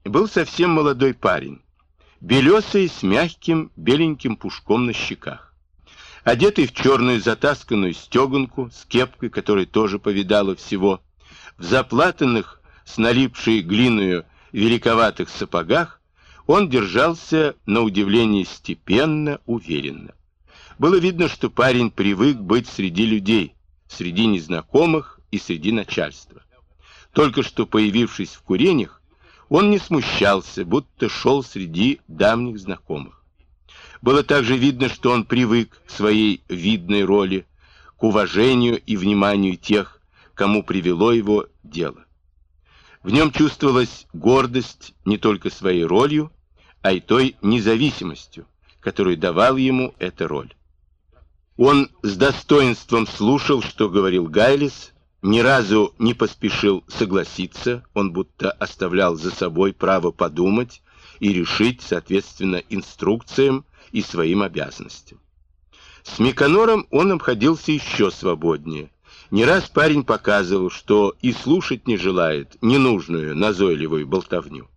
был совсем молодой парень, белесый с мягким беленьким пушком на щеках. Одетый в черную затасканную стеганку с кепкой, которая тоже повидала всего, в заплатанных с налипшей глиною великоватых сапогах, он держался на удивление степенно, уверенно. Было видно, что парень привык быть среди людей, среди незнакомых и среди начальства. Только что появившись в Куренях, он не смущался, будто шел среди давних знакомых. Было также видно, что он привык к своей видной роли, к уважению и вниманию тех, кому привело его дело. В нем чувствовалась гордость не только своей ролью, а и той независимостью, которую давала ему эта роль. Он с достоинством слушал, что говорил Гайлис, ни разу не поспешил согласиться, он будто оставлял за собой право подумать и решить, соответственно, инструкциям и своим обязанностям. С Миконором он обходился еще свободнее. Не раз парень показывал, что и слушать не желает ненужную, назойливую болтовню.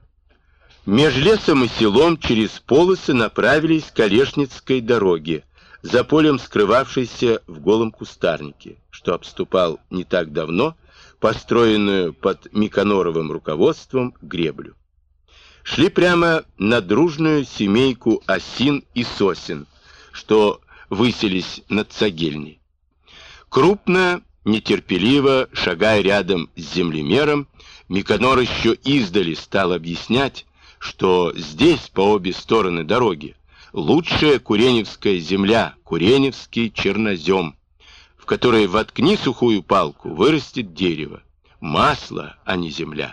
Меж лесом и селом через полосы направились к Олешницкой дороге, за полем скрывавшейся в голом кустарнике, что обступал не так давно построенную под Миконоровым руководством греблю. Шли прямо на дружную семейку осин и сосен, что высились над Цагельней. Крупно, нетерпеливо, шагая рядом с землемером, Миконор еще издали стал объяснять, что здесь, по обе стороны дороги, лучшая куреневская земля, куреневский чернозем, в которой воткни сухую палку, вырастет дерево, масло, а не земля.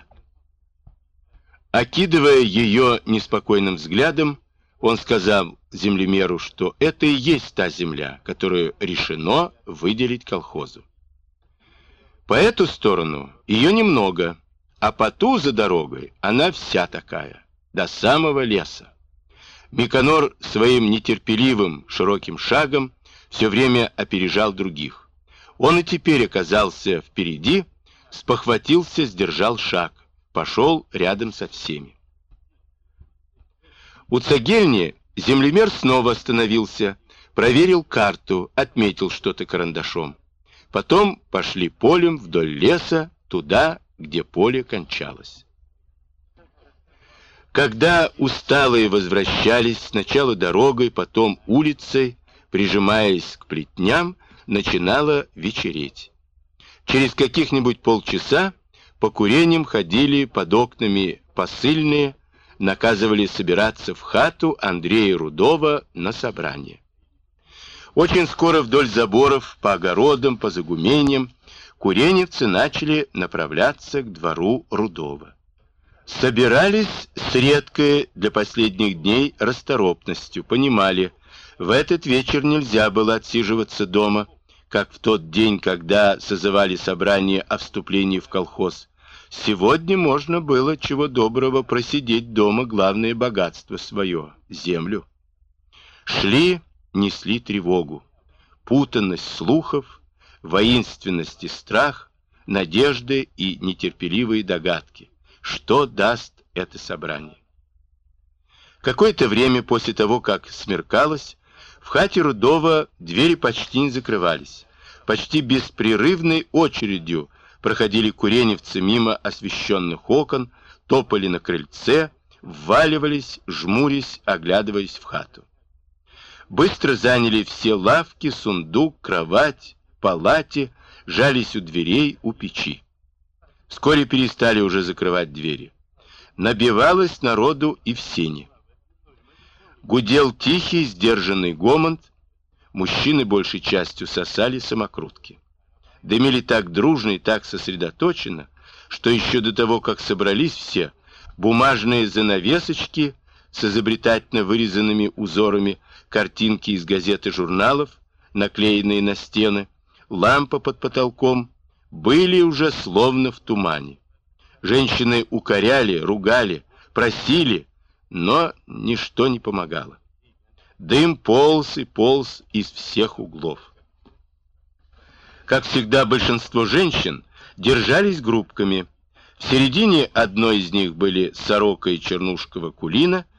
Окидывая ее неспокойным взглядом, он сказал землемеру, что это и есть та земля, которую решено выделить колхозу. По эту сторону ее немного, а по ту за дорогой она вся такая, до самого леса. Миконор своим нетерпеливым широким шагом все время опережал других. Он и теперь оказался впереди, спохватился, сдержал шаг, пошел рядом со всеми. У Цагельни землемер снова остановился, проверил карту, отметил что-то карандашом. Потом пошли полем вдоль леса, туда, где поле кончалось. Когда усталые возвращались сначала дорогой, потом улицей, прижимаясь к плетням, начинало вечереть. Через каких-нибудь полчаса по Куреням ходили под окнами посыльные, наказывали собираться в хату Андрея Рудова на собрание. Очень скоро вдоль заборов, по огородам, по загумениям, куреневцы начали направляться к двору Рудова. Собирались с редкой для последних дней расторопностью, понимали, в этот вечер нельзя было отсиживаться дома, как в тот день, когда созывали собрание о вступлении в колхоз. Сегодня можно было, чего доброго, просидеть дома главное богатство свое — землю. Шли, несли тревогу, путанность слухов, воинственность и страх, надежды и нетерпеливые догадки. Что даст это собрание? Какое-то время после того, как смеркалось, в хате Рудова двери почти не закрывались. Почти беспрерывной очередью проходили куреневцы мимо освещенных окон, топали на крыльце, вваливались, жмурясь, оглядываясь в хату. Быстро заняли все лавки, сундук, кровать, палати, жались у дверей, у печи. Вскоре перестали уже закрывать двери. Набивалось народу и в сени. Гудел тихий, сдержанный гомон. Мужчины большей частью сосали самокрутки. Дымили так дружно и так сосредоточенно, что еще до того, как собрались все, бумажные занавесочки с изобретательно вырезанными узорами, картинки из газет и журналов, наклеенные на стены, лампа под потолком, были уже словно в тумане. Женщины укоряли, ругали, просили, но ничто не помогало. Дым полз и полз из всех углов. Как всегда, большинство женщин держались группками. В середине одной из них были Сорока и Чернушкова Кулина,